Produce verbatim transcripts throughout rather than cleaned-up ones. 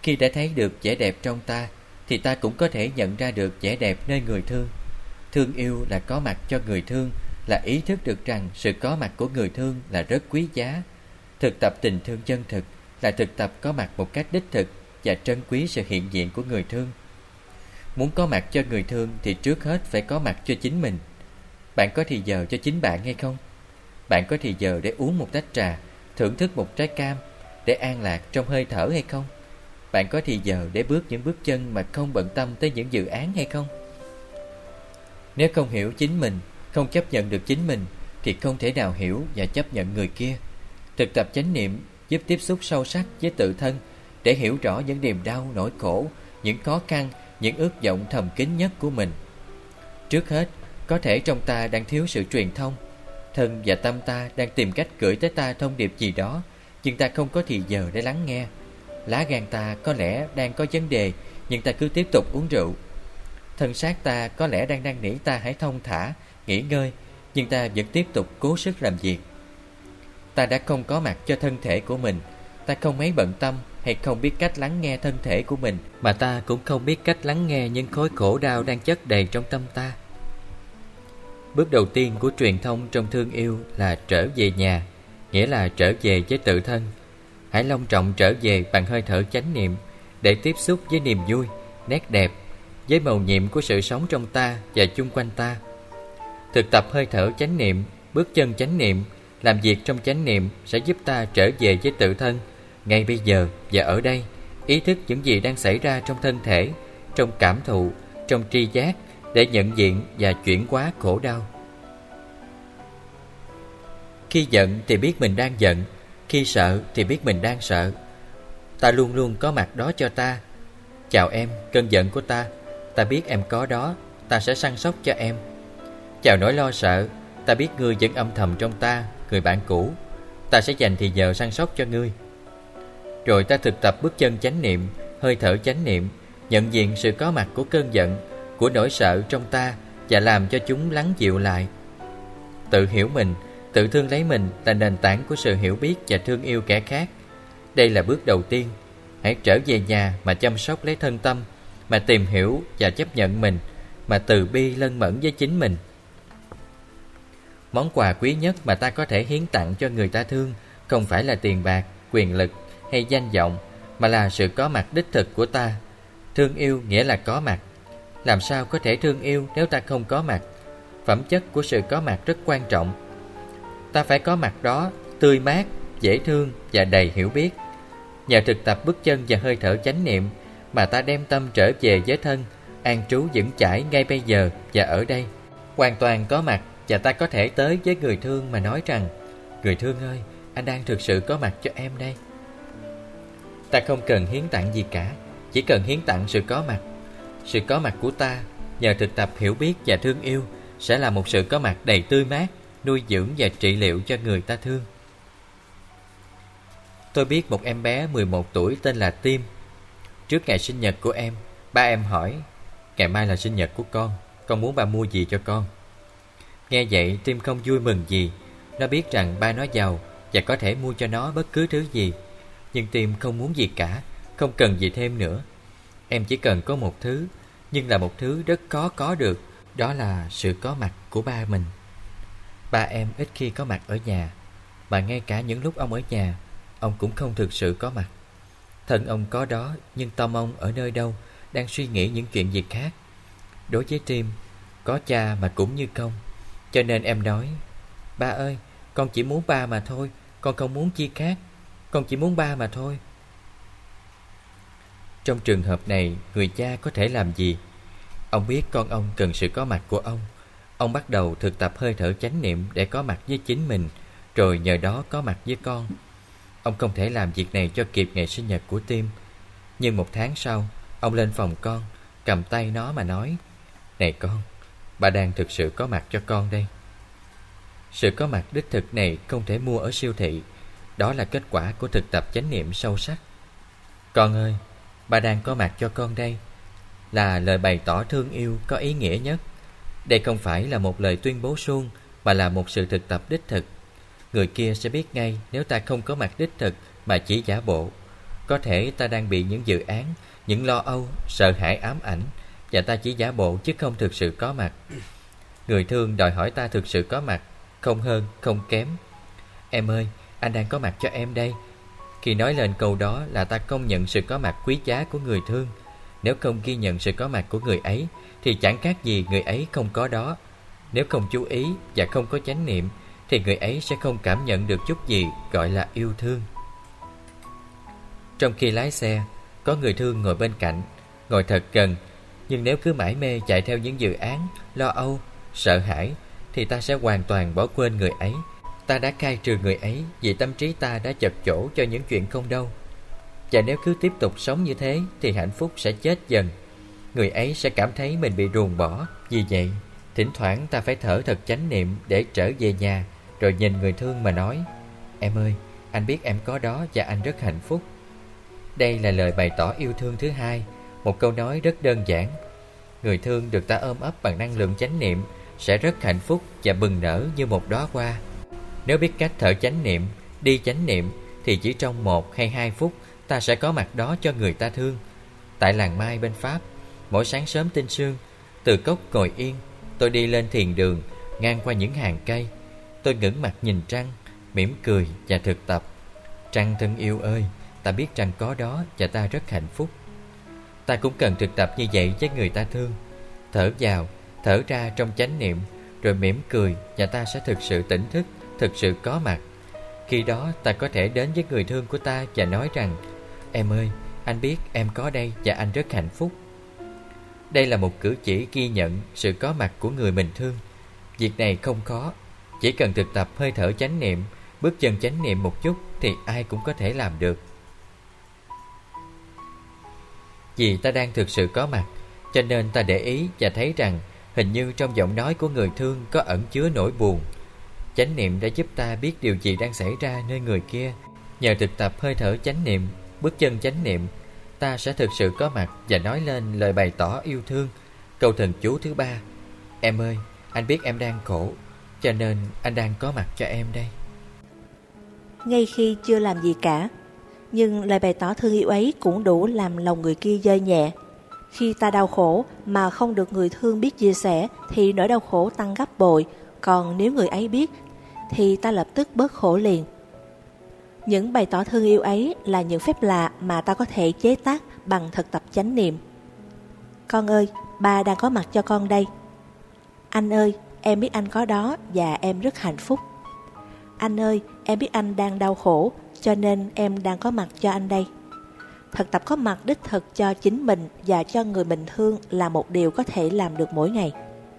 Khi đã thấy được vẻ đẹp trong ta, thì ta cũng có thể nhận ra được vẻ đẹp nơi người thương. Thương yêu là có mặt cho người thương, là ý thức được rằng sự có mặt của người thương là rất quý giá. Thực tập tình thương chân thực là thực tập có mặt một cách đích thực và trân quý sự hiện diện của người thương. Muốn có mặt cho người thương thì trước hết phải có mặt cho chính mình. Bạn có thì giờ cho chính bạn hay không? Bạn có thì giờ để uống một tách trà, thưởng thức một trái cam, để an lạc trong hơi thở hay không? Bạn có thì giờ để bước những bước chân mà không bận tâm tới những dự án hay không? Nếu không hiểu chính mình, không chấp nhận được chính mình, thì không thể nào hiểu và chấp nhận người kia. Thực tập chánh niệm giúp tiếp xúc sâu sắc với tự thân, để hiểu rõ những niềm đau, nỗi khổ, những khó khăn, những ước vọng thầm kín nhất của mình. Trước hết, có thể trong ta đang thiếu sự truyền thông. Thân và tâm ta đang tìm cách gửi tới ta thông điệp gì đó, nhưng ta không có thì giờ để lắng nghe. Lá gan ta có lẽ đang có vấn đề, nhưng ta cứ tiếp tục uống rượu. Thân xác ta có lẽ đang năn nỉ ta hãy thong thả, nghỉ ngơi, nhưng ta vẫn tiếp tục cố sức làm việc. Ta đã không có mặt cho thân thể của mình. Ta không mấy bận tâm hay không biết cách lắng nghe thân thể của mình, mà ta cũng không biết cách lắng nghe những khối khổ đau đang chất đầy trong tâm ta. Bước đầu tiên của truyền thông trong thương yêu là trở về nhà, nghĩa là trở về với tự thân. Hãy long trọng trở về bằng hơi thở chánh niệm, để tiếp xúc với niềm vui, nét đẹp, với màu nhiệm của sự sống trong ta và chung quanh ta. Thực tập hơi thở chánh niệm, bước chân chánh niệm, làm việc trong chánh niệm sẽ giúp ta trở về với tự thân, ngay bây giờ và ở đây, ý thức những gì đang xảy ra trong thân thể, trong cảm thụ, trong tri giác, để nhận diện và chuyển hóa khổ đau. Khi giận thì biết mình đang giận, khi sợ thì biết mình đang sợ. Ta luôn luôn có mặt đó cho ta. Chào em, cơn giận của ta. Ta biết em có đó, ta sẽ săn sóc cho em. Chào nỗi lo sợ, ta biết ngươi vẫn âm thầm trong ta, người bạn cũ. Ta sẽ dành thì giờ săn sóc cho ngươi. Rồi ta thực tập bước chân chánh niệm, hơi thở chánh niệm, nhận diện sự có mặt của cơn giận, của nỗi sợ trong ta, và làm cho chúng lắng dịu lại. Tự hiểu mình, tự thương lấy mình là nền tảng của sự hiểu biết và thương yêu kẻ khác. Đây là bước đầu tiên. Hãy trở về nhà mà chăm sóc lấy thân tâm, mà tìm hiểu và chấp nhận mình, mà từ bi lân mẫn với chính mình. Món quà quý nhất mà ta có thể hiến tặng cho người ta thương không phải là tiền bạc, quyền lực hay danh vọng, mà là sự có mặt đích thực của ta. Thương yêu nghĩa là có mặt. Làm sao có thể thương yêu nếu ta không có mặt? Phẩm chất của sự có mặt rất quan trọng. Ta phải có mặt đó, tươi mát, dễ thương và đầy hiểu biết. Nhờ thực tập bước chân và hơi thở chánh niệm mà ta đem tâm trở về với thân, an trú vững chãi ngay bây giờ và ở đây. Hoàn toàn có mặt, và ta có thể tới với người thương mà nói rằng: người thương ơi, anh đang thực sự có mặt cho em đây. Ta không cần hiến tặng gì cả, chỉ cần hiến tặng sự có mặt. Sự có mặt của ta, nhờ thực tập hiểu biết và thương yêu, sẽ là một sự có mặt đầy tươi mát, nuôi dưỡng và trị liệu cho người ta thương. Tôi biết một em bé mười một tuổi tên là Tim. Trước ngày sinh nhật của em, ba em hỏi: ngày mai là sinh nhật của con, con muốn ba mua gì cho con? Nghe vậy Tim không vui mừng gì. Nó biết rằng ba nó giàu và có thể mua cho nó bất cứ thứ gì. Nhưng Tim không muốn gì cả, không cần gì thêm nữa. Em chỉ cần có một thứ, nhưng là một thứ rất khó có được. Đó là sự có mặt của ba mình. Ba em ít khi có mặt ở nhà, mà ngay cả những lúc ông ở nhà, ông cũng không thực sự có mặt. Thân ông có đó, nhưng tâm ông ở nơi đâu, đang suy nghĩ những chuyện gì khác. Đối với Tim, có cha mà cũng như không. Cho nên em nói: ba ơi, con chỉ muốn ba mà thôi, con không muốn chi khác. Con chỉ muốn ba mà thôi. Trong trường hợp này, người cha có thể làm gì? Ông biết con ông cần sự có mặt của ông. Ông bắt đầu thực tập hơi thở chánh niệm để có mặt với chính mình, rồi nhờ đó có mặt với con. Ông không thể làm việc này cho kịp ngày sinh nhật của Tim. Nhưng một tháng sau, ông lên phòng con, cầm tay nó mà nói: này con, ba đang thực sự có mặt cho con đây. Sự có mặt đích thực này không thể mua ở siêu thị. Đó là kết quả của thực tập chánh niệm sâu sắc. Con ơi, ba đang có mặt cho con đây, là lời bày tỏ thương yêu có ý nghĩa nhất. Đây không phải là một lời tuyên bố suông, mà là một sự thực tập đích thực. Người kia sẽ biết ngay nếu ta không có mặt đích thực mà chỉ giả bộ. Có thể ta đang bị những dự án, những lo âu, sợ hãi ám ảnh, và ta chỉ giả bộ chứ không thực sự có mặt. Người thương đòi hỏi ta thực sự có mặt, không hơn, không kém. Em ơi, anh đang có mặt cho em đây. Khi nói lên câu đó là ta công nhận sự có mặt quý giá của người thương. Nếu không ghi nhận sự có mặt của người ấy thì chẳng khác gì người ấy không có đó. Nếu không chú ý và không có chánh niệm thì người ấy sẽ không cảm nhận được chút gì gọi là yêu thương. Trong khi lái xe, có người thương ngồi bên cạnh, ngồi thật gần. Nhưng nếu cứ mải mê chạy theo những dự án, lo âu, sợ hãi thì ta sẽ hoàn toàn bỏ quên người ấy. Ta đã khai trừ người ấy vì tâm trí ta đã chật chỗ cho những chuyện không đâu. Và nếu cứ tiếp tục sống như thế thì hạnh phúc sẽ chết dần. Người ấy sẽ cảm thấy mình bị ruồng bỏ. Vì vậy, thỉnh thoảng ta phải thở thật chánh niệm để trở về nhà, rồi nhìn người thương mà nói: Em ơi, anh biết em có đó và anh rất hạnh phúc. Đây là lời bày tỏ yêu thương thứ hai, một câu nói rất đơn giản. Người thương được ta ôm ấp bằng năng lượng chánh niệm sẽ rất hạnh phúc và bừng nở như một đóa hoa. Nếu biết cách thở chánh niệm, đi chánh niệm thì chỉ trong một hay hai phút ta sẽ có mặt đó cho người ta thương. Tại làng Mai bên Pháp, mỗi sáng sớm tinh sương, từ cốc ngồi yên, tôi đi lên thiền đường, ngang qua những hàng cây. Tôi ngẩng mặt nhìn trăng, mỉm cười và thực tập. Trăng thân yêu ơi, ta biết trăng có đó và ta rất hạnh phúc. Ta cũng cần thực tập như vậy với người ta thương. Thở vào, thở ra trong chánh niệm, rồi mỉm cười và ta sẽ thực sự tỉnh thức, thực sự có mặt. Khi đó ta có thể đến với người thương của ta và nói rằng: Em ơi, anh biết em có đây và anh rất hạnh phúc. Đây là một cử chỉ ghi nhận sự có mặt của người mình thương. Việc này không khó, chỉ cần thực tập hơi thở chánh niệm, bước chân chánh niệm một chút thì ai cũng có thể làm được. Vì ta đang thực sự có mặt, cho nên ta để ý và thấy rằng hình như trong giọng nói của người thương có ẩn chứa nỗi buồn. Chánh niệm đã giúp ta biết điều gì đang xảy ra nơi người kia. Nhờ thực tập hơi thở chánh niệm, bước chân chánh niệm, ta sẽ thực sự có mặt và nói lên lời bày tỏ yêu thương. Câu thần chú thứ ba: Em ơi, anh biết em đang khổ, cho nên anh đang có mặt cho em đây. Ngay khi chưa làm gì cả, nhưng lời bày tỏ thương yêu ấy cũng đủ làm lòng người kia dơi nhẹ. Khi ta đau khổ mà không được người thương biết chia sẻ thì nỗi đau khổ tăng gấp bội. Còn nếu người ấy biết thì ta lập tức bớt khổ liền. Những bày tỏ thương yêu ấy là những phép lạ mà ta có thể chế tác bằng thực tập chánh niệm. Con ơi, ba đang có mặt cho con đây. Anh ơi, em biết anh có đó và em rất hạnh phúc. Anh ơi, em biết anh đang đau khổ, cho nên em đang có mặt cho anh đây. Thực tập có mặt đích thực cho chính mình và cho người mình thương là một điều có thể làm được mỗi ngày.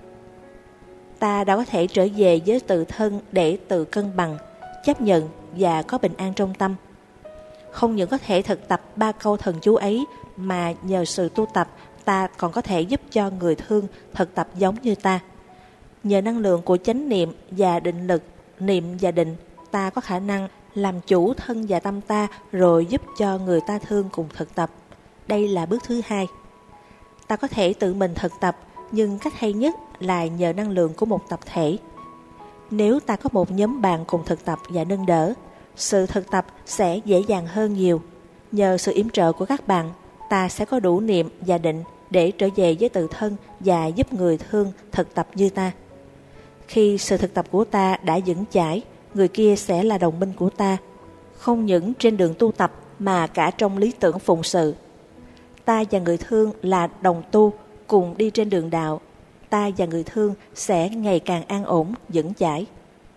Ta đã có thể trở về với tự thân để tự cân bằng, chấp nhận và có bình an trong tâm. Không những có thể thực tập ba câu thần chú ấy, mà nhờ sự tu tập ta còn có thể giúp cho người thương thực tập giống như ta. Nhờ năng lượng của chánh niệm và định lực, niệm và định, ta có khả năng làm chủ thân và tâm ta, rồi giúp cho người ta thương cùng thực tập. Đây là bước thứ hai. Ta có thể tự mình thực tập, nhưng cách hay nhất là nhờ năng lượng của một tập thể. Nếu ta có một nhóm bạn cùng thực tập và nâng đỡ, sự thực tập sẽ dễ dàng hơn nhiều. Nhờ sự yểm trợ của các bạn, ta sẽ có đủ niệm và định để trở về với tự thân và giúp người thương thực tập như ta. Khi sự thực tập của ta đã vững chãi, người kia sẽ là đồng minh của ta, không những trên đường tu tập mà cả trong lý tưởng phụng sự. Ta và người thương là đồng tu, cùng đi trên đường đạo. Ta và người thương sẽ ngày càng an ổn, vững chãi.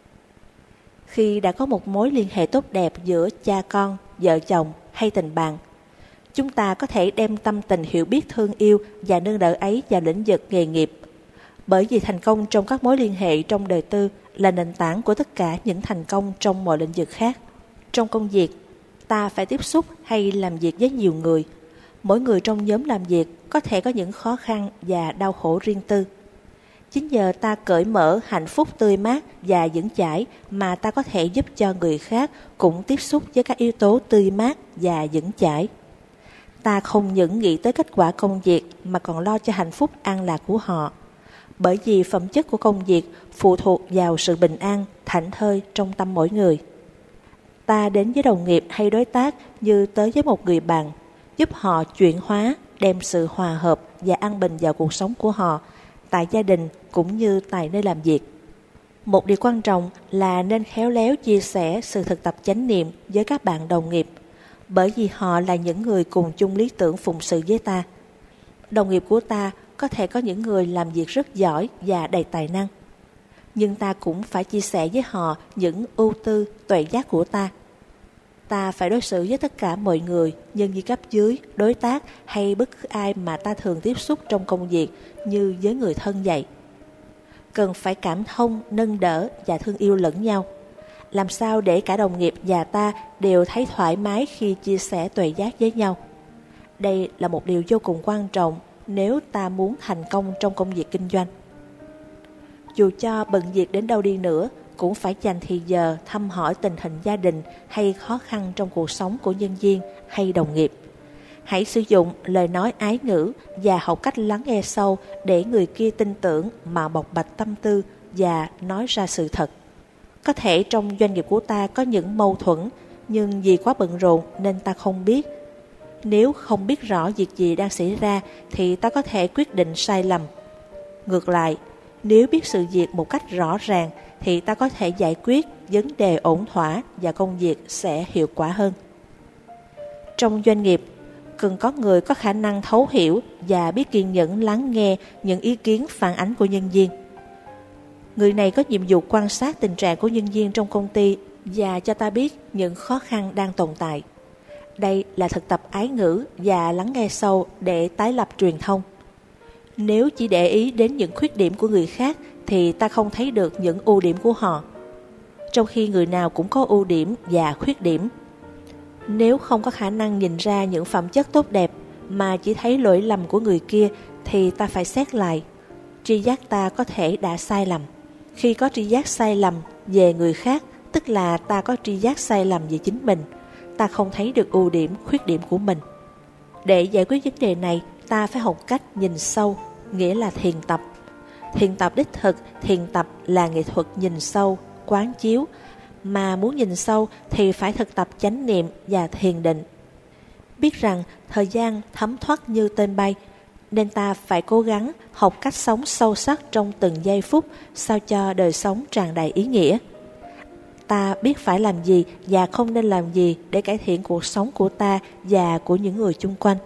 Khi đã có một mối liên hệ tốt đẹp giữa cha con, vợ chồng hay tình bạn, chúng ta có thể đem tâm tình hiểu biết thương yêu và nâng đỡ ấy vào lĩnh vực nghề nghiệp. Bởi vì thành công trong các mối liên hệ trong đời tư là nền tảng của tất cả những thành công trong mọi lĩnh vực khác. Trong công việc, ta phải tiếp xúc hay làm việc với nhiều người. Mỗi người trong nhóm làm việc có thể có những khó khăn và đau khổ riêng tư. Chính nhờ ta cởi mở, hạnh phúc tươi mát và vững chãi mà ta có thể giúp cho người khác cũng tiếp xúc với các yếu tố tươi mát và vững chãi. Ta không những nghĩ tới kết quả công việc mà còn lo cho hạnh phúc an lạc của họ. Bởi vì phẩm chất của công việc phụ thuộc vào sự bình an, thảnh thơi trong tâm mỗi người. Ta đến với đồng nghiệp hay đối tác như tới với một người bạn, giúp họ chuyển hóa, đem sự hòa hợp và an bình vào cuộc sống của họ, tại gia đình cũng như tại nơi làm việc. Một điều quan trọng là nên khéo léo chia sẻ sự thực tập chánh niệm với các bạn đồng nghiệp, bởi vì họ là những người cùng chung lý tưởng phụng sự với ta. Đồng nghiệp của ta có thể có những người làm việc rất giỏi và đầy tài năng, nhưng ta cũng phải chia sẻ với họ những ưu tư, tuệ giác của ta. Ta phải đối xử với tất cả mọi người, nhân viên cấp dưới, đối tác hay bất cứ ai mà ta thường tiếp xúc trong công việc như với người thân vậy. Cần phải cảm thông, nâng đỡ và thương yêu lẫn nhau. Làm sao để cả đồng nghiệp và ta đều thấy thoải mái khi chia sẻ tuệ giác với nhau. Đây là một điều vô cùng quan trọng nếu ta muốn thành công trong công việc kinh doanh. Dù cho bận việc đến đâu đi nữa, cũng phải dành thì giờ thăm hỏi tình hình gia đình hay khó khăn trong cuộc sống của nhân viên hay đồng nghiệp. Hãy sử dụng lời nói ái ngữ và học cách lắng nghe sâu để người kia tin tưởng mà bộc bạch tâm tư và nói ra sự thật. Có thể trong doanh nghiệp của ta có những mâu thuẫn, nhưng vì quá bận rộn nên ta không biết. Nếu không biết rõ việc gì đang xảy ra thì ta có thể quyết định sai lầm. Ngược lại, nếu biết sự việc một cách rõ ràng thì ta có thể giải quyết vấn đề ổn thỏa và công việc sẽ hiệu quả hơn. Trong doanh nghiệp, cần có người có khả năng thấu hiểu và biết kiên nhẫn lắng nghe những ý kiến phản ánh của nhân viên. Người này có nhiệm vụ quan sát tình trạng của nhân viên trong công ty và cho ta biết những khó khăn đang tồn tại. Đây là thực tập ái ngữ và lắng nghe sâu để tái lập truyền thông. Nếu chỉ để ý đến những khuyết điểm của người khác thì ta không thấy được những ưu điểm của họ, trong khi người nào cũng có ưu điểm và khuyết điểm. Nếu không có khả năng nhìn ra những phẩm chất tốt đẹp mà chỉ thấy lỗi lầm của người kia thì ta phải xét lại. Tri giác ta có thể đã sai lầm. Khi có tri giác sai lầm về người khác, tức là ta có tri giác sai lầm về chính mình. Ta không thấy được ưu điểm, khuyết điểm của mình. Để giải quyết vấn đề này, ta phải học cách nhìn sâu, nghĩa là thiền tập. Thiền tập đích thực, thiền tập là nghệ thuật nhìn sâu, quán chiếu. Mà muốn nhìn sâu thì phải thực tập chánh niệm và thiền định. Biết rằng thời gian thấm thoát như tên bay, nên ta phải cố gắng học cách sống sâu sắc trong từng giây phút sao cho đời sống tràn đầy ý nghĩa. Ta biết phải làm gì và không nên làm gì để cải thiện cuộc sống của ta và của những người chung quanh.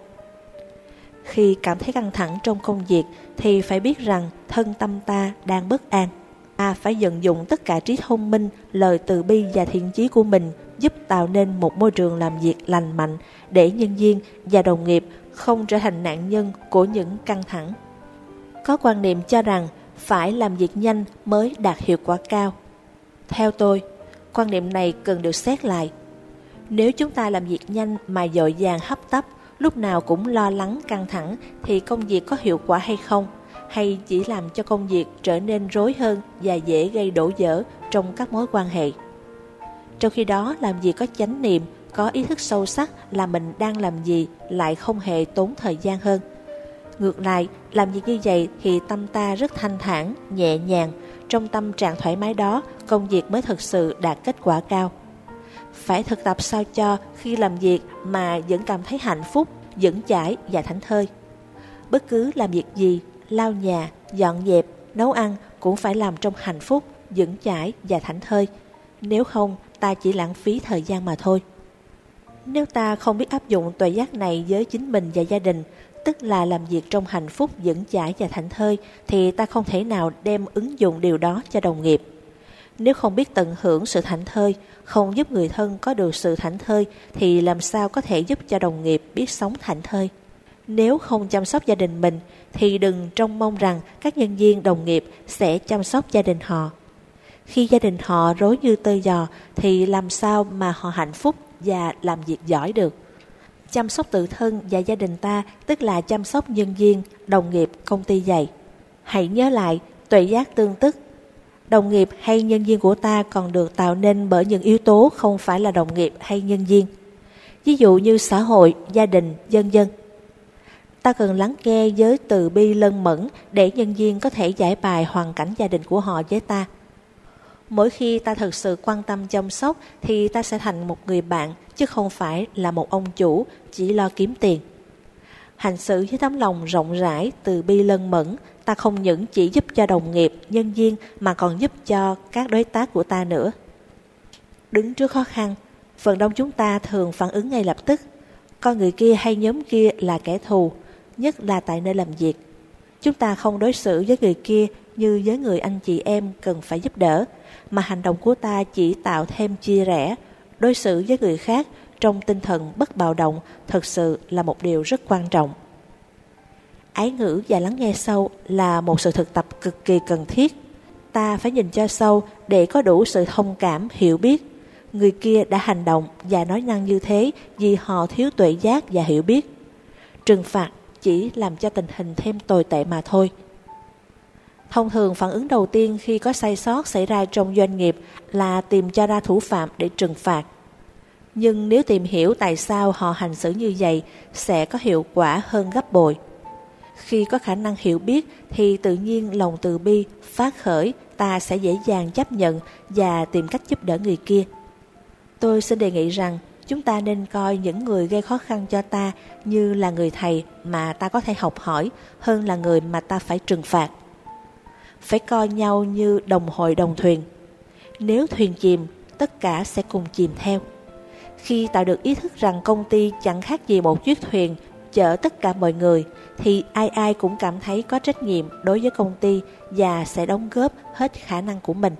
Khi cảm thấy căng thẳng trong công việc thì phải biết rằng thân tâm ta đang bất an. Ta phải vận dụng tất cả trí thông minh, lời từ bi và thiện chí của mình giúp tạo nên một môi trường làm việc lành mạnh để nhân viên và đồng nghiệp không trở thành nạn nhân của những căng thẳng. Có quan niệm cho rằng phải làm việc nhanh mới đạt hiệu quả cao. Theo tôi, quan niệm này cần được xét lại. Nếu chúng ta làm việc nhanh mà vội vàng hấp tấp, lúc nào cũng lo lắng căng thẳng thì công việc có hiệu quả hay không? Hay chỉ làm cho công việc trở nên rối hơn và dễ gây đổ vỡ trong các mối quan hệ. Trong khi đó, làm việc có chánh niệm, có ý thức sâu sắc là mình đang làm gì lại không hề tốn thời gian hơn. Ngược lại, làm việc như vậy thì tâm ta rất thanh thản, nhẹ nhàng. Trong tâm trạng thoải mái đó, công việc mới thực sự đạt kết quả cao. Phải thực tập sao cho khi làm việc mà vẫn cảm thấy hạnh phúc, vững chãi và thảnh thơi. Bất cứ làm việc gì, lau nhà, dọn dẹp, nấu ăn cũng phải làm trong hạnh phúc, vững chãi và thảnh thơi. Nếu không, ta chỉ lãng phí thời gian mà thôi. Nếu ta không biết áp dụng tuệ giác này với chính mình và gia đình, tức là làm việc trong hạnh phúc, vững chãi và thảnh thơi, thì ta không thể nào đem ứng dụng điều đó cho đồng nghiệp. Nếu không biết tận hưởng sự thảnh thơi, không giúp người thân có được sự thảnh thơi, thì làm sao có thể giúp cho đồng nghiệp biết sống thảnh thơi? Nếu không chăm sóc gia đình mình, thì đừng trông mong rằng các nhân viên đồng nghiệp sẽ chăm sóc gia đình họ. Khi gia đình họ rối như tơ giò, thì làm sao mà họ hạnh phúc và làm việc giỏi được? Chăm sóc tự thân và gia đình ta, tức là chăm sóc nhân viên, đồng nghiệp, công ty vậy. Hãy nhớ lại, tuệ giác tương tức. Đồng nghiệp hay nhân viên của ta còn được tạo nên bởi những yếu tố không phải là đồng nghiệp hay nhân viên. Ví dụ như xã hội, gia đình, vân vân. Ta cần lắng nghe với từ bi lân mẫn để nhân viên có thể giải bài hoàn cảnh gia đình của họ với ta. Mỗi khi ta thực sự quan tâm chăm sóc thì ta sẽ thành một người bạn, chứ không phải là một ông chủ chỉ lo kiếm tiền. Hành xử với tấm lòng rộng rãi, từ bi lân mẫn, ta không những chỉ giúp cho đồng nghiệp, nhân viên mà còn giúp cho các đối tác của ta nữa. Đứng trước khó khăn, phần đông chúng ta thường phản ứng ngay lập tức. Coi người kia hay nhóm kia là kẻ thù, nhất là tại nơi làm việc. Chúng ta không đối xử với người kia như với người anh chị em cần phải giúp đỡ, mà hành động của ta chỉ tạo thêm chia rẽ. Đối xử với người khác trong tinh thần bất bạo động thật sự là một điều rất quan trọng. Ái ngữ và lắng nghe sâu là một sự thực tập cực kỳ cần thiết. Ta phải nhìn cho sâu để có đủ sự thông cảm, hiểu biết. Người kia đã hành động và nói năng như thế vì họ thiếu tuệ giác và hiểu biết. Trừng phạt chỉ làm cho tình hình thêm tồi tệ mà thôi. Thông thường phản ứng đầu tiên khi có sai sót xảy ra trong doanh nghiệp là tìm cho ra thủ phạm để trừng phạt. Nhưng nếu tìm hiểu tại sao họ hành xử như vậy sẽ có hiệu quả hơn gấp bội. Khi có khả năng hiểu biết thì tự nhiên lòng từ bi phát khởi, ta sẽ dễ dàng chấp nhận và tìm cách giúp đỡ người kia. Tôi xin đề nghị rằng chúng ta nên coi những người gây khó khăn cho ta như là người thầy mà ta có thể học hỏi hơn là người mà ta phải trừng phạt. Phải coi nhau như đồng hội đồng thuyền. Nếu thuyền chìm, tất cả sẽ cùng chìm theo. Khi tạo được ý thức rằng công ty chẳng khác gì một chiếc thuyền chở tất cả mọi người, thì ai ai cũng cảm thấy có trách nhiệm đối với công ty và sẽ đóng góp hết khả năng của mình.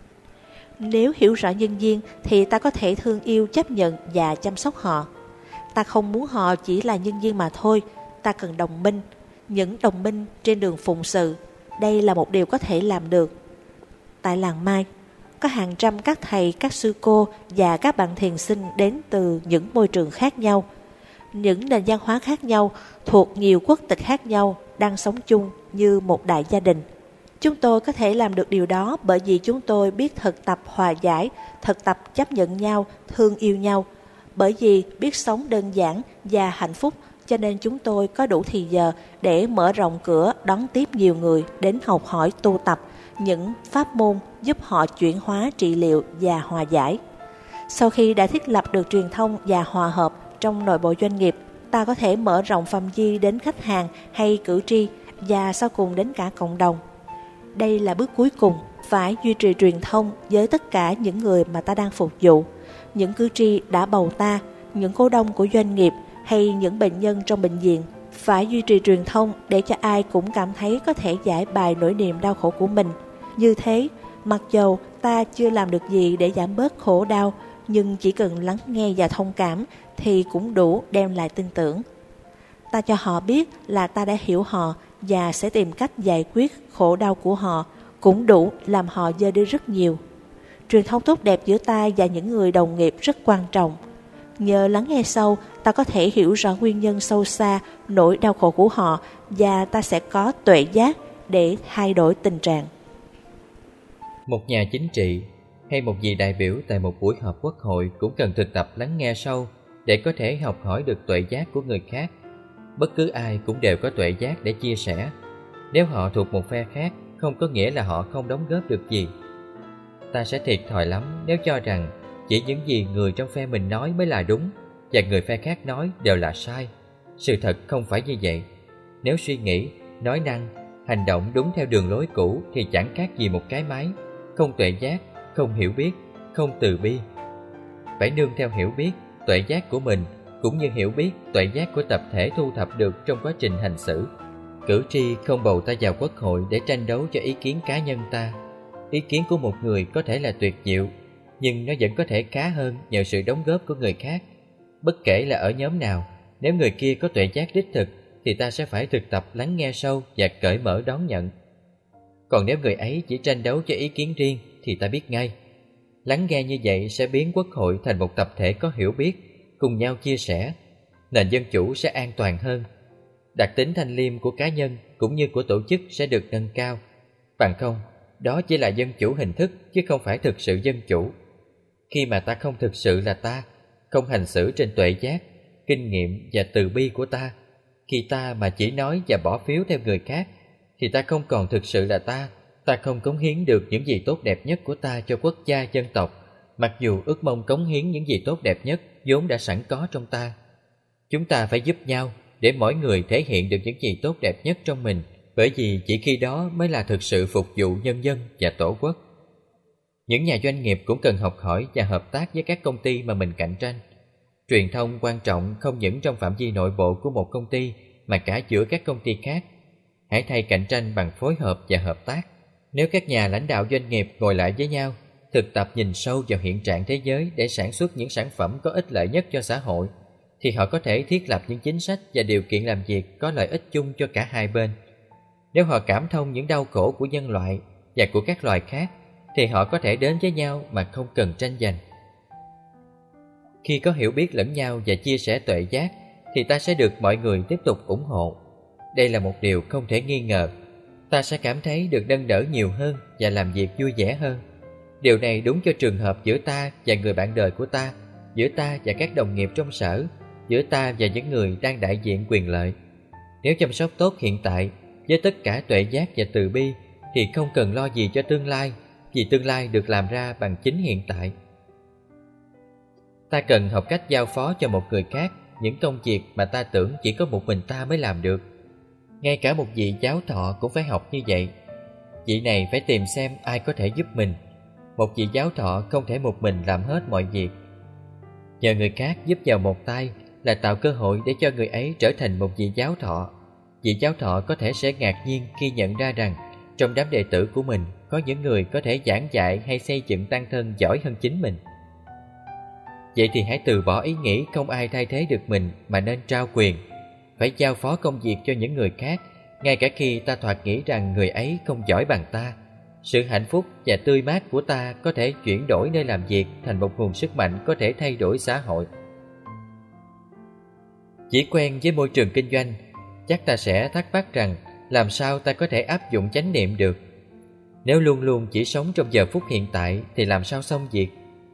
Nếu hiểu rõ nhân viên thì ta có thể thương yêu, chấp nhận và chăm sóc họ. Ta không muốn họ chỉ là nhân viên mà thôi, ta cần đồng minh, những đồng minh trên đường phụng sự. Đây là một điều có thể làm được. Tại làng Mai, có hàng trăm các thầy, các sư cô và các bạn thiền sinh đến từ những môi trường khác nhau, những nền văn hóa khác nhau, thuộc nhiều quốc tịch khác nhau, đang sống chung như một đại gia đình. Chúng tôi có thể làm được điều đó bởi vì chúng tôi biết thực tập hòa giải, thực tập chấp nhận nhau, thương yêu nhau. Bởi vì biết sống đơn giản và hạnh phúc, cho nên chúng tôi có đủ thì giờ để mở rộng cửa đón tiếp nhiều người đến học hỏi tu tập những pháp môn giúp họ chuyển hóa, trị liệu và hòa giải. Sau khi đã thiết lập được truyền thông và hòa hợp trong nội bộ doanh nghiệp, ta có thể mở rộng phạm vi đến khách hàng hay cử tri và sau cùng đến cả cộng đồng. Đây là bước cuối cùng, phải duy trì truyền thông với tất cả những người mà ta đang phục vụ, những cử tri đã bầu ta, những cổ đông của doanh nghiệp hay những bệnh nhân trong bệnh viện. Phải duy trì truyền thông để cho ai cũng cảm thấy có thể giải bày nỗi niềm đau khổ của mình. Như thế, mặc dầu ta chưa làm được gì để giảm bớt khổ đau, nhưng chỉ cần lắng nghe và thông cảm thì cũng đủ đem lại tin tưởng. Ta cho họ biết là ta đã hiểu họ và sẽ tìm cách giải quyết khổ đau của họ, cũng đủ làm họ dơ đi rất nhiều. Truyền thông tốt đẹp giữa ta và những người đồng nghiệp rất quan trọng. Nhờ lắng nghe sâu, ta có thể hiểu rõ nguyên nhân sâu xa nỗi đau khổ của họ và ta sẽ có tuệ giác để thay đổi tình trạng. Một nhà chính trị hay một vị đại biểu tại một buổi họp quốc hội cũng cần thực tập lắng nghe sâu để có thể học hỏi được tuệ giác của người khác. Bất cứ ai cũng đều có tuệ giác để chia sẻ. Nếu họ thuộc một phe khác, không có nghĩa là họ không đóng góp được gì. Ta sẽ thiệt thòi lắm nếu cho rằng chỉ những gì người trong phe mình nói mới là đúng và người phe khác nói đều là sai. Sự thật không phải như vậy. Nếu suy nghĩ, nói năng, hành động đúng theo đường lối cũ thì chẳng khác gì một cái máy, không tuệ giác, không hiểu biết, không từ bi. Phải nương theo hiểu biết, tuệ giác của mình cũng như hiểu biết, tuệ giác của tập thể thu thập được trong quá trình hành xử. Cử tri không bầu ta vào quốc hội để tranh đấu cho ý kiến cá nhân ta. Ý kiến của một người có thể là tuyệt diệu, nhưng nó vẫn có thể khá hơn nhờ sự đóng góp của người khác. Bất kể là ở nhóm nào, nếu người kia có tuệ giác đích thực thì ta sẽ phải thực tập lắng nghe sâu và cởi mở đón nhận. Còn nếu người ấy chỉ tranh đấu cho ý kiến riêng thì ta biết ngay. Lắng nghe như vậy sẽ biến quốc hội thành một tập thể có hiểu biết, cùng nhau chia sẻ. Nền dân chủ sẽ an toàn hơn. Đặc tính thanh liêm của cá nhân cũng như của tổ chức sẽ được nâng cao. Bằng không, đó chỉ là dân chủ hình thức chứ không phải thực sự dân chủ. Khi mà ta không thực sự là ta, không hành xử trên tuệ giác, kinh nghiệm và từ bi của ta, khi ta mà chỉ nói và bỏ phiếu theo người khác, thì ta không còn thực sự là ta, Ta không cống hiến được những gì tốt đẹp nhất của ta cho quốc gia dân tộc, mặc dù ước mong cống hiến những gì tốt đẹp nhất vốn đã sẵn có trong ta. Chúng ta phải giúp nhau để mỗi người thể hiện được những gì tốt đẹp nhất trong mình, bởi vì chỉ khi đó mới là thực sự phục vụ nhân dân và tổ quốc. Những nhà doanh nghiệp cũng cần học hỏi và hợp tác với các công ty mà mình cạnh tranh. Truyền thông quan trọng không những trong phạm vi nội bộ của một công ty mà cả giữa các công ty khác. Hãy thay cạnh tranh bằng phối hợp và hợp tác. Nếu các nhà lãnh đạo doanh nghiệp ngồi lại với nhau, thực tập nhìn sâu vào hiện trạng thế giới để sản xuất những sản phẩm có ích lợi nhất cho xã hội, thì họ có thể thiết lập những chính sách và điều kiện làm việc có lợi ích chung cho cả hai bên. Nếu họ cảm thông những đau khổ của nhân loại và của các loài khác, thì họ có thể đến với nhau mà không cần tranh giành. Khi có hiểu biết lẫn nhau và chia sẻ tuệ giác, thì ta sẽ được mọi người tiếp tục ủng hộ. Đây là một điều không thể nghi ngờ. Ta sẽ cảm thấy được nâng đỡ nhiều hơn và làm việc vui vẻ hơn. Điều này đúng cho trường hợp giữa ta và người bạn đời của ta, giữa ta và các đồng nghiệp trong sở, giữa ta và những người đang đại diện quyền lợi. Nếu chăm sóc tốt hiện tại với tất cả tuệ giác và từ bi, thì không cần lo gì cho tương lai, vì tương lai được làm ra bằng chính hiện tại. Ta cần học cách giao phó cho một người khác những công việc mà ta tưởng chỉ có một mình ta mới làm được. Ngay cả một vị giáo thọ cũng phải học như vậy. Vị này phải tìm xem ai có thể giúp mình. Một vị giáo thọ không thể một mình làm hết mọi việc. Nhờ người khác giúp vào một tay là tạo cơ hội để cho người ấy trở thành một vị giáo thọ. Vị giáo thọ có thể sẽ ngạc nhiên khi nhận ra rằng trong đám đệ tử của mình có những người có thể giảng dạy hay xây dựng tăng thân giỏi hơn chính mình. Vậy thì hãy từ bỏ ý nghĩ không ai thay thế được mình mà nên trao quyền. Phải giao phó công việc cho những người khác, ngay cả khi ta thoạt nghĩ rằng người ấy không giỏi bằng ta. Sự hạnh phúc và tươi mát của ta có thể chuyển đổi nơi làm việc thành một nguồn sức mạnh có thể thay đổi xã hội. Chỉ quen với môi trường kinh doanh, chắc ta sẽ thắc mắc rằng làm sao ta có thể áp dụng chánh niệm được. Nếu luôn luôn chỉ sống trong giờ phút hiện tại thì làm sao xong việc?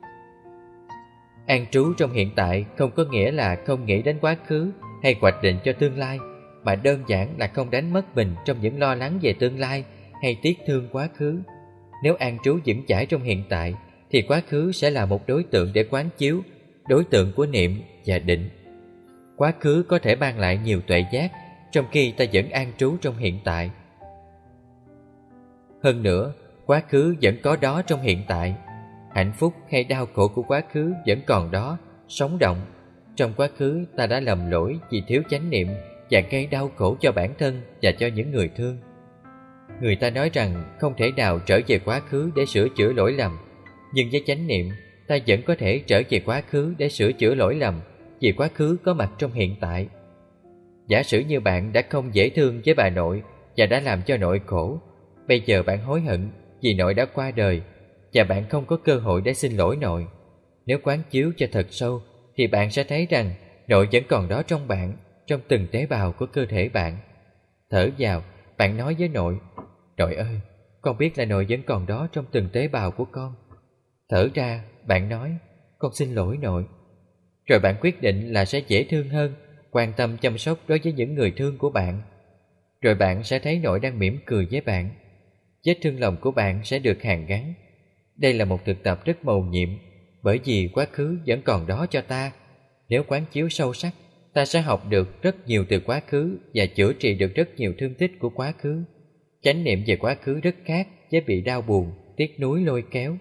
An trú trong hiện tại không có nghĩa là không nghĩ đến quá khứ hay hoạch định cho tương lai, mà đơn giản là không đánh mất mình trong những lo lắng về tương lai hay tiếc thương quá khứ. Nếu an trú vững chãi trong hiện tại, thì quá khứ sẽ là một đối tượng để quán chiếu, đối tượng của niệm và định. Quá khứ có thể mang lại nhiều tuệ giác, trong khi ta vẫn an trú trong hiện tại. Hơn nữa, quá khứ vẫn có đó trong hiện tại. Hạnh phúc hay đau khổ của quá khứ vẫn còn đó, sống động. Trong quá khứ ta đã lầm lỗi vì thiếu chánh niệm và gây đau khổ cho bản thân và cho những người thương. Người ta nói rằng không thể nào trở về quá khứ để sửa chữa lỗi lầm, nhưng với chánh niệm ta vẫn có thể trở về quá khứ để sửa chữa lỗi lầm, vì quá khứ có mặt trong hiện tại. Giả sử như bạn đã không dễ thương với bà nội và đã làm cho nội khổ. Bây giờ bạn hối hận vì nội đã qua đời và bạn không có cơ hội để xin lỗi nội. Nếu quán chiếu cho thật sâu thì bạn sẽ thấy rằng nội vẫn còn đó trong bạn, trong từng tế bào của cơ thể bạn. Thở vào, bạn nói với nội: "Nội ơi, con biết là nội vẫn còn đó trong từng tế bào của con." Thở ra, bạn nói: "Con xin lỗi nội." Rồi bạn quyết định là sẽ dễ thương hơn, quan tâm chăm sóc đối với những người thương của bạn. Rồi bạn sẽ thấy nội đang mỉm cười với bạn. Vết thương lòng của bạn sẽ được hàn gắn. Đây là một thực tập rất mầu nhiệm, bởi vì quá khứ vẫn còn đó cho ta. Nếu quán chiếu sâu sắc, ta sẽ học được rất nhiều từ quá khứ và chữa trị được rất nhiều thương tích của quá khứ. Chánh niệm về quá khứ rất khác với bị đau buồn, tiếc nuối lôi kéo.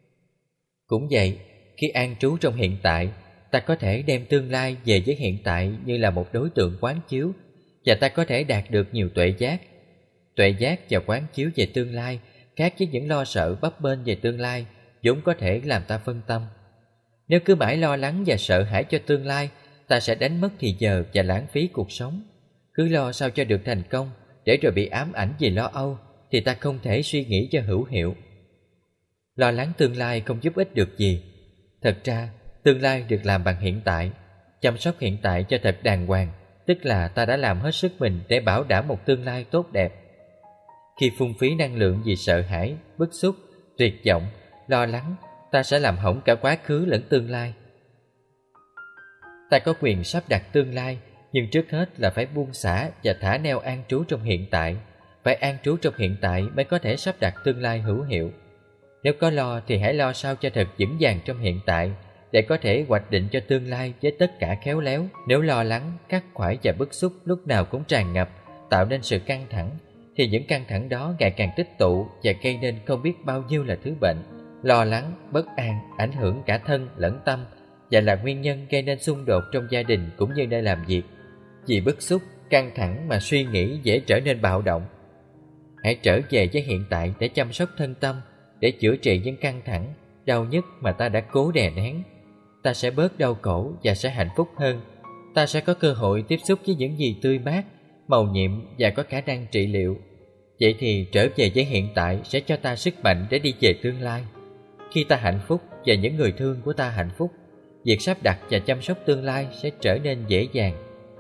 Cũng vậy, khi an trú trong hiện tại, ta có thể đem tương lai về với hiện tại như là một đối tượng quán chiếu, và ta có thể đạt được nhiều tuệ giác. Tuệ giác và quán chiếu về tương lai khác với những lo sợ bấp bênh về tương lai, vốn có thể làm ta phân tâm. Nếu cứ mãi lo lắng và sợ hãi cho tương lai, ta sẽ đánh mất thì giờ và lãng phí cuộc sống. Cứ lo sao cho được thành công, để rồi bị ám ảnh vì lo âu, thì ta không thể suy nghĩ cho hữu hiệu. Lo lắng tương lai không giúp ích được gì. Thật ra, tương lai được làm bằng hiện tại. Chăm sóc hiện tại cho thật đàng hoàng, tức là ta đã làm hết sức mình để bảo đảm một tương lai tốt đẹp. Khi phung phí năng lượng vì sợ hãi, bức xúc, tuyệt vọng, lo lắng, ta sẽ làm hỏng cả quá khứ lẫn tương lai. Ta có quyền sắp đặt tương lai, nhưng trước hết là phải buông xả và thả neo an trú trong hiện tại, phải an trú trong hiện tại mới có thể sắp đặt tương lai hữu hiệu. Nếu có lo thì hãy lo sao cho thật vững vàng trong hiện tại, để có thể hoạch định cho tương lai với tất cả khéo léo. Nếu lo lắng, khắc khoải và bức xúc lúc nào cũng tràn ngập, tạo nên sự căng thẳng, thì những căng thẳng đó ngày càng tích tụ và gây nên không biết bao nhiêu là thứ bệnh. Lo lắng, bất an ảnh hưởng cả thân lẫn tâm và là nguyên nhân gây nên xung đột trong gia đình cũng như nơi làm việc. Vì bức xúc, căng thẳng mà suy nghĩ dễ trở nên bạo động. Hãy trở về với hiện tại để chăm sóc thân tâm, để chữa trị những căng thẳng, đau nhức mà ta đã cố đè nén. Ta sẽ bớt đau khổ và sẽ hạnh phúc hơn. Ta sẽ có cơ hội tiếp xúc với những gì tươi mát, màu nhiệm và có khả năng trị liệu. Vậy thì trở về với hiện tại sẽ cho ta sức mạnh để đi về tương lai. Khi ta hạnh phúc và những người thương của ta hạnh phúc, việc sắp đặt và chăm sóc tương lai sẽ trở nên dễ dàng.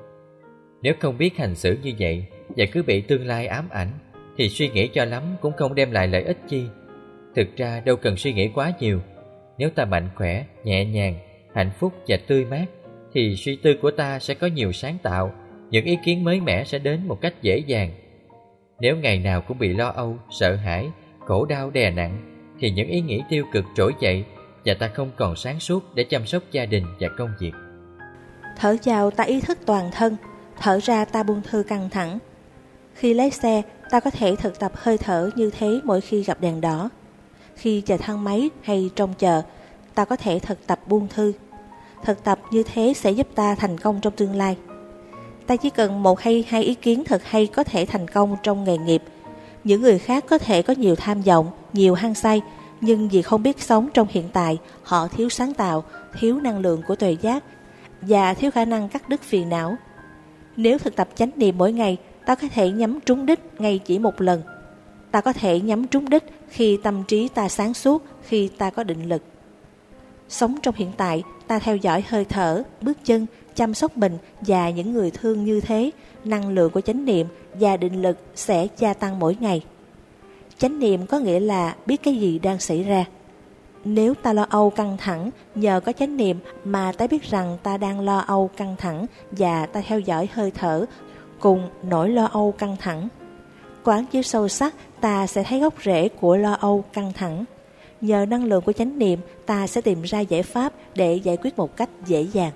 Nếu không biết hành xử như vậy và cứ bị tương lai ám ảnh, thì suy nghĩ cho lắm cũng không đem lại lợi ích chi. Thực ra đâu cần suy nghĩ quá nhiều. Nếu ta mạnh khỏe, nhẹ nhàng, hạnh phúc và tươi mát, thì suy tư của ta sẽ có nhiều sáng tạo, những ý kiến mới mẻ sẽ đến một cách dễ dàng. Nếu ngày nào cũng bị lo âu, sợ hãi, khổ đau đè nặng, thì những ý nghĩ tiêu cực trỗi dậy và ta không còn sáng suốt để chăm sóc gia đình và công việc. Thở vào ta ý thức toàn thân, thở ra ta buông thư căng thẳng. Khi lái xe, ta có thể thực tập hơi thở như thế mỗi khi gặp đèn đỏ. Khi chờ thang máy hay trong chờ, ta có thể thực tập buông thư. Thực tập như thế sẽ giúp ta thành công trong tương lai. Ta chỉ cần một hay hai ý kiến thật hay có thể thành công trong nghề nghiệp. Những người khác có thể có nhiều tham vọng, nhiều hăng say, nhưng vì không biết sống trong hiện tại, họ thiếu sáng tạo, thiếu năng lượng của tuệ giác và thiếu khả năng cắt đứt phiền não. Nếu thực tập chánh niệm mỗi ngày, ta có thể nhắm trúng đích ngay chỉ một lần. Ta có thể nhắm trúng đích khi tâm trí ta sáng suốt, khi ta có định lực. Sống trong hiện tại, ta theo dõi hơi thở, bước chân, chăm sóc mình và những người thương như thế, năng lượng của chánh niệm và định lực sẽ gia tăng mỗi ngày. Chánh niệm có nghĩa là biết cái gì đang xảy ra. Nếu ta lo âu căng thẳng, nhờ có chánh niệm mà ta biết rằng ta đang lo âu căng thẳng và ta theo dõi hơi thở cùng nỗi lo âu căng thẳng. Quán chiếu sâu sắc, ta sẽ thấy gốc rễ của lo âu căng thẳng. Nhờ năng lượng của chánh niệm, ta sẽ tìm ra giải pháp để giải quyết một cách dễ dàng.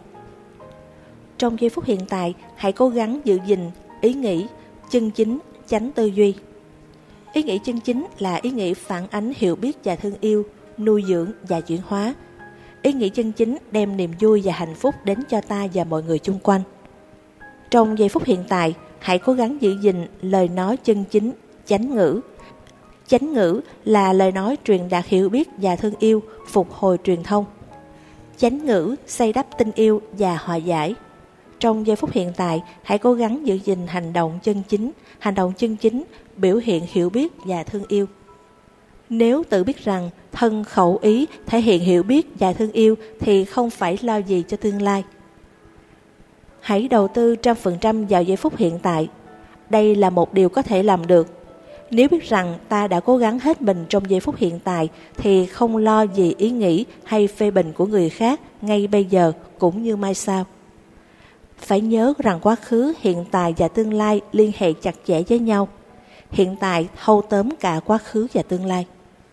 Trong giây phút hiện tại, hãy cố gắng giữ gìn ý nghĩ chân chính, chánh tư duy. Ý nghĩ chân chính là ý nghĩ phản ánh hiểu biết và thương yêu, nuôi dưỡng và chuyển hóa. Ý nghĩ chân chính đem niềm vui và hạnh phúc đến cho ta và mọi người chung quanh. Trong giây phút hiện tại, hãy cố gắng giữ gìn lời nói chân chính, chánh ngữ. Chánh ngữ là lời nói truyền đạt hiểu biết và thương yêu, phục hồi truyền thông. Chánh ngữ xây đắp tình yêu và hòa giải. Trong giây phút hiện tại, hãy cố gắng giữ gìn hành động chân chính. Hành động chân chính biểu hiện hiểu biết và thương yêu. Nếu tự biết rằng thân khẩu ý thể hiện hiểu biết và thương yêu thì không phải lo gì cho tương lai. Hãy đầu tư trăm phần trăm vào giây phút hiện tại. Đây là một điều có thể làm được. Nếu biết rằng ta đã cố gắng hết mình trong giây phút hiện tại thì không lo gì ý nghĩ hay phê bình của người khác ngay bây giờ cũng như mai sau. Phải nhớ rằng quá khứ, hiện tại và tương lai liên hệ chặt chẽ với nhau. Hiện tại thâu tóm cả quá khứ và tương lai.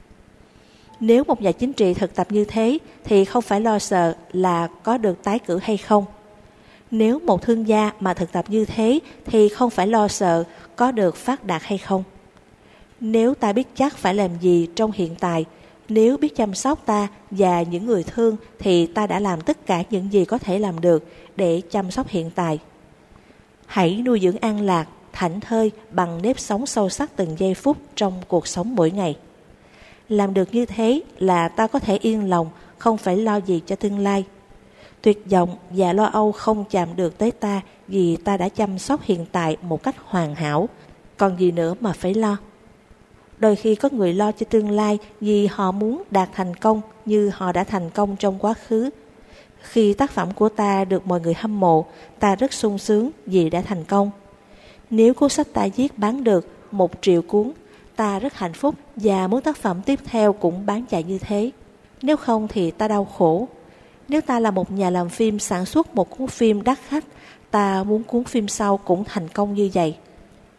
Nếu một nhà chính trị thực tập như thế thì không phải lo sợ là có được tái cử hay không. Nếu một thương gia mà thực tập như thế thì không phải lo sợ có được phát đạt hay không. Nếu ta biết chắc phải làm gì trong hiện tại, nếu biết chăm sóc ta và những người thương thì ta đã làm tất cả những gì có thể làm được để chăm sóc hiện tại. Hãy nuôi dưỡng an lạc, thảnh thơi bằng nếp sống sâu sắc từng giây phút trong cuộc sống mỗi ngày. Làm được như thế là ta có thể yên lòng, không phải lo gì cho tương lai. Tuyệt vọng và lo âu không chạm được tới ta vì ta đã chăm sóc hiện tại một cách hoàn hảo. Còn gì nữa mà phải lo? Đôi khi có người lo cho tương lai vì họ muốn đạt thành công như họ đã thành công trong quá khứ. Khi tác phẩm của ta được mọi người hâm mộ, ta rất sung sướng vì đã thành công. Nếu cuốn sách ta viết bán được một triệu cuốn, ta rất hạnh phúc và muốn tác phẩm tiếp theo cũng bán chạy như thế. Nếu không thì ta đau khổ. Nếu ta là một nhà làm phim sản xuất một cuốn phim đắt khách, ta muốn cuốn phim sau cũng thành công như vậy.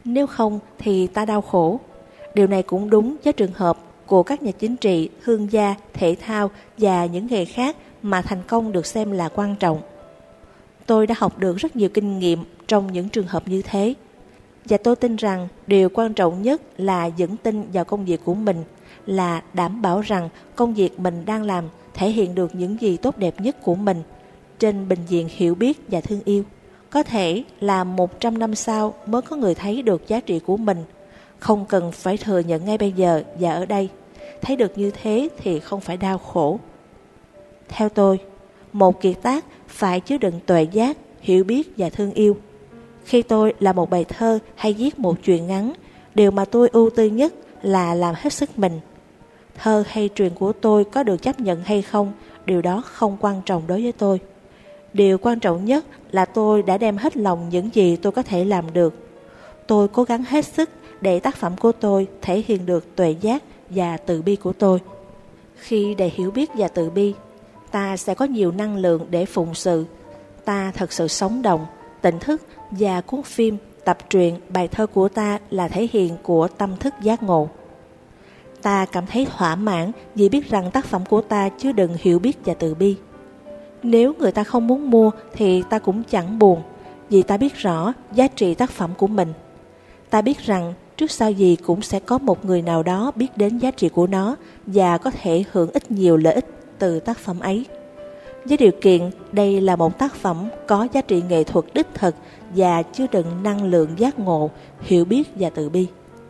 Nếu không thì ta đau khổ. Điều này cũng đúng với trường hợp của các nhà chính trị, thương gia, thể thao và những nghề khác mà thành công được xem là quan trọng. Tôi đã học được rất nhiều kinh nghiệm trong những trường hợp như thế. Và tôi tin rằng điều quan trọng nhất là vững tin vào công việc của mình, là đảm bảo rằng công việc mình đang làm thể hiện được những gì tốt đẹp nhất của mình trên bình diện hiểu biết và thương yêu. Có thể là một trăm năm sau mới có người thấy được giá trị của mình, không cần phải thừa nhận ngay bây giờ và ở đây. Thấy được như thế thì không phải đau khổ. Theo tôi, một kiệt tác phải chứa đựng tuệ giác, hiểu biết và thương yêu. Khi tôi làm một bài thơ hay viết một truyện ngắn, điều mà tôi ưu tư nhất là làm hết sức mình. Thơ hay truyện của tôi có được chấp nhận hay không, điều đó không quan trọng đối với tôi. Điều quan trọng nhất là tôi đã đem hết lòng những gì tôi có thể làm được. Tôi cố gắng hết sức để tác phẩm của tôi thể hiện được tuệ giác và từ bi của tôi. Khi đầy hiểu biết và từ bi, ta sẽ có nhiều năng lượng để phụng sự. Ta thật sự sống động, tỉnh thức, và cuốn phim, tập truyện, bài thơ của ta là thể hiện của tâm thức giác ngộ. Ta cảm thấy thỏa mãn vì biết rằng tác phẩm của ta chứa đựng hiểu biết và từ bi. Nếu người ta không muốn mua thì ta cũng chẳng buồn, vì ta biết rõ giá trị tác phẩm của mình. Ta biết rằng trước sau gì cũng sẽ có một người nào đó biết đến giá trị của nó và có thể hưởng ít nhiều lợi ích từ tác phẩm ấy. Với điều kiện đây là một tác phẩm có giá trị nghệ thuật đích thực và chứa đựng năng lượng giác ngộ, hiểu biết và từ bi.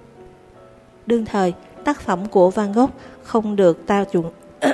Đương thời, tác phẩm của Van Gogh không được ta chuộng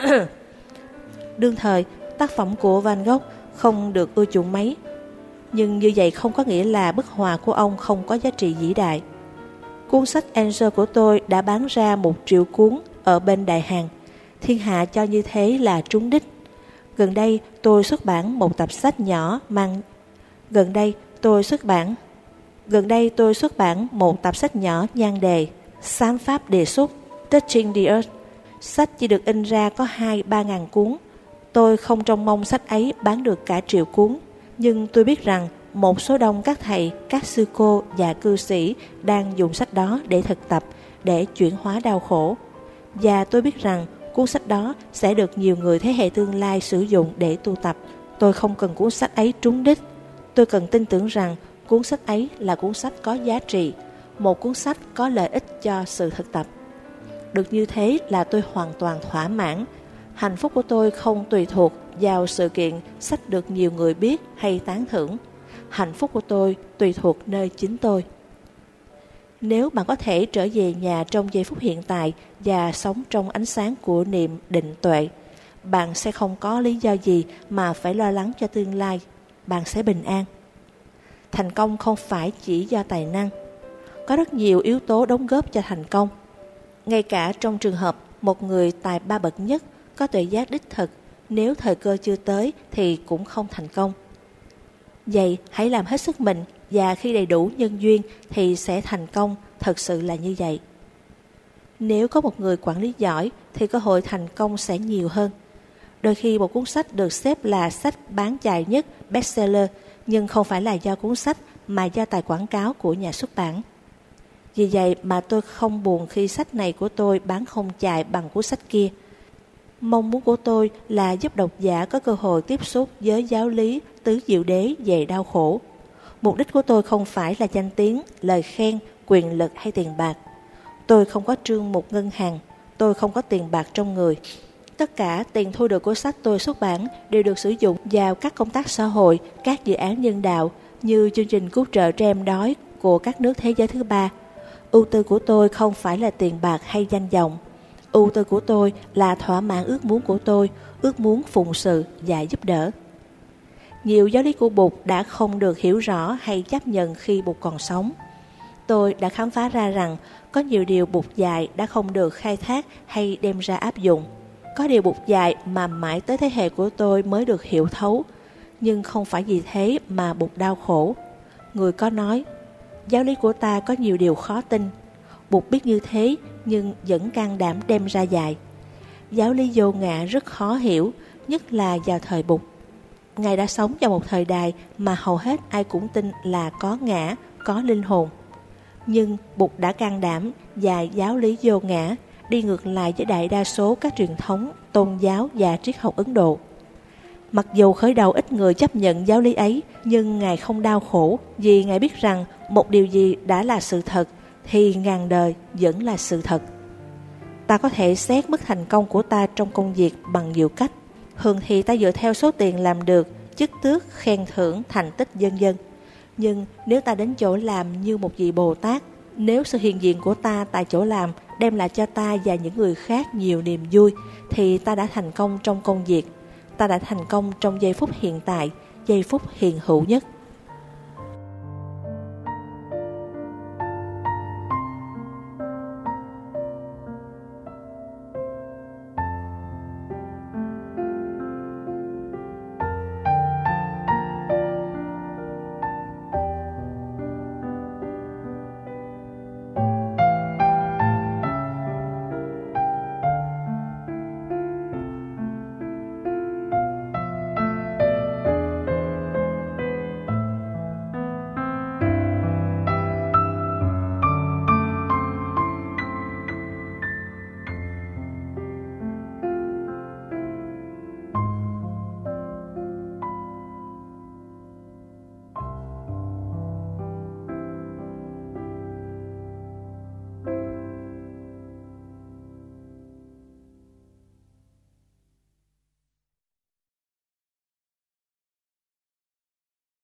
Đương thời, tác phẩm của Van Gogh không được ưa chuộng mấy. Nhưng như vậy không có nghĩa là bức họa của ông không có giá trị vĩ đại. Cuốn sách Angel của tôi đã bán ra một triệu cuốn ở bên Đại Hàn. Thiên hạ cho như thế là trúng đích. Gần đây tôi xuất bản một tập sách nhỏ mang Gần đây tôi xuất bản Gần đây tôi xuất bản một tập sách nhỏ nhan đề Sám pháp đề xuất Touching the Earth. Sách chỉ được in ra có hai ba ngàn cuốn. Tôi không trông mong sách ấy bán được cả triệu cuốn, nhưng tôi biết rằng một số đông các thầy, các sư cô và cư sĩ đang dùng sách đó để thực tập, để chuyển hóa đau khổ. Và tôi biết rằng cuốn sách đó sẽ được nhiều người thế hệ tương lai sử dụng để tu tập. Tôi không cần cuốn sách ấy trúng đích. Tôi cần tin tưởng rằng cuốn sách ấy là cuốn sách có giá trị, một cuốn sách có lợi ích cho sự thực tập. Được như thế là tôi hoàn toàn thỏa mãn. Hạnh phúc của tôi không tùy thuộc vào sự kiện sách được nhiều người biết hay tán thưởng. Hạnh phúc của tôi tùy thuộc nơi chính tôi. Nếu bạn có thể trở về nhà trong giây phút hiện tại và sống trong ánh sáng của niệm định tuệ, bạn sẽ không có lý do gì mà phải lo lắng cho tương lai. Bạn sẽ bình an. Thành công không phải chỉ do tài năng. Có rất nhiều yếu tố đóng góp cho thành công. Ngay cả trong trường hợp một người tài ba bậc nhất có tuệ giác đích thực, nếu thời cơ chưa tới thì cũng không thành công. Vậy hãy làm hết sức mình, và khi đầy đủ nhân duyên thì sẽ thành công, thật sự là như vậy. Nếu có một người quản lý giỏi thì cơ hội thành công sẽ nhiều hơn. Đôi khi một cuốn sách được xếp là sách bán chạy nhất, bestseller, nhưng không phải là do cuốn sách mà do tài quảng cáo của nhà xuất bản. Vì vậy mà tôi không buồn khi sách này của tôi bán không chạy bằng cuốn sách kia. Mong muốn của tôi là giúp độc giả có cơ hội tiếp xúc với giáo lý tứ diệu đế về đau khổ. Mục đích của tôi không phải là danh tiếng, lời khen, quyền lực hay tiền bạc. Tôi không có trương mục ngân hàng, tôi không có tiền bạc trong người. Tất cả tiền thu được của sách tôi xuất bản đều được sử dụng vào các công tác xã hội, các dự án nhân đạo như chương trình cứu trợ trẻ em đói của các nước thế giới thứ ba. Ưu tư của tôi không phải là tiền bạc hay danh vọng. Ưu tư của tôi là thỏa mãn ước muốn của tôi, ước muốn phụng sự và giúp đỡ. Nhiều giáo lý của Bụt đã không được hiểu rõ hay chấp nhận khi Bụt còn sống. Tôi đã khám phá ra rằng có nhiều điều Bụt dạy đã không được khai thác hay đem ra áp dụng. Có điều Bụt dạy mà mãi tới thế hệ của tôi mới được hiểu thấu. Nhưng không phải vì thế mà Bụt đau khổ. Người có nói, giáo lý của ta có nhiều điều khó tin. Bụt biết như thế nhưng vẫn can đảm đem ra dạy. Giáo lý vô ngã rất khó hiểu, nhất là vào thời Bụt. Ngài đã sống vào một thời đại mà hầu hết ai cũng tin là có ngã, có linh hồn. Nhưng Bụt đã can đảm và giáo lý vô ngã, đi ngược lại với đại đa số các truyền thống, tôn giáo và triết học Ấn Độ. Mặc dù khởi đầu ít người chấp nhận giáo lý ấy, nhưng Ngài không đau khổ vì Ngài biết rằng một điều gì đã là sự thật thì ngàn đời vẫn là sự thật. Ta có thể xét mức thành công của ta trong công việc bằng nhiều cách. Thường thì ta dựa theo số tiền làm được, chức tước, khen thưởng, thành tích vân vân. Nhưng nếu ta đến chỗ làm như một vị Bồ Tát, nếu sự hiện diện của ta tại chỗ làm đem lại cho ta và những người khác nhiều niềm vui, thì ta đã thành công trong công việc. Ta đã thành công trong giây phút hiện tại, giây phút hiện hữu nhất.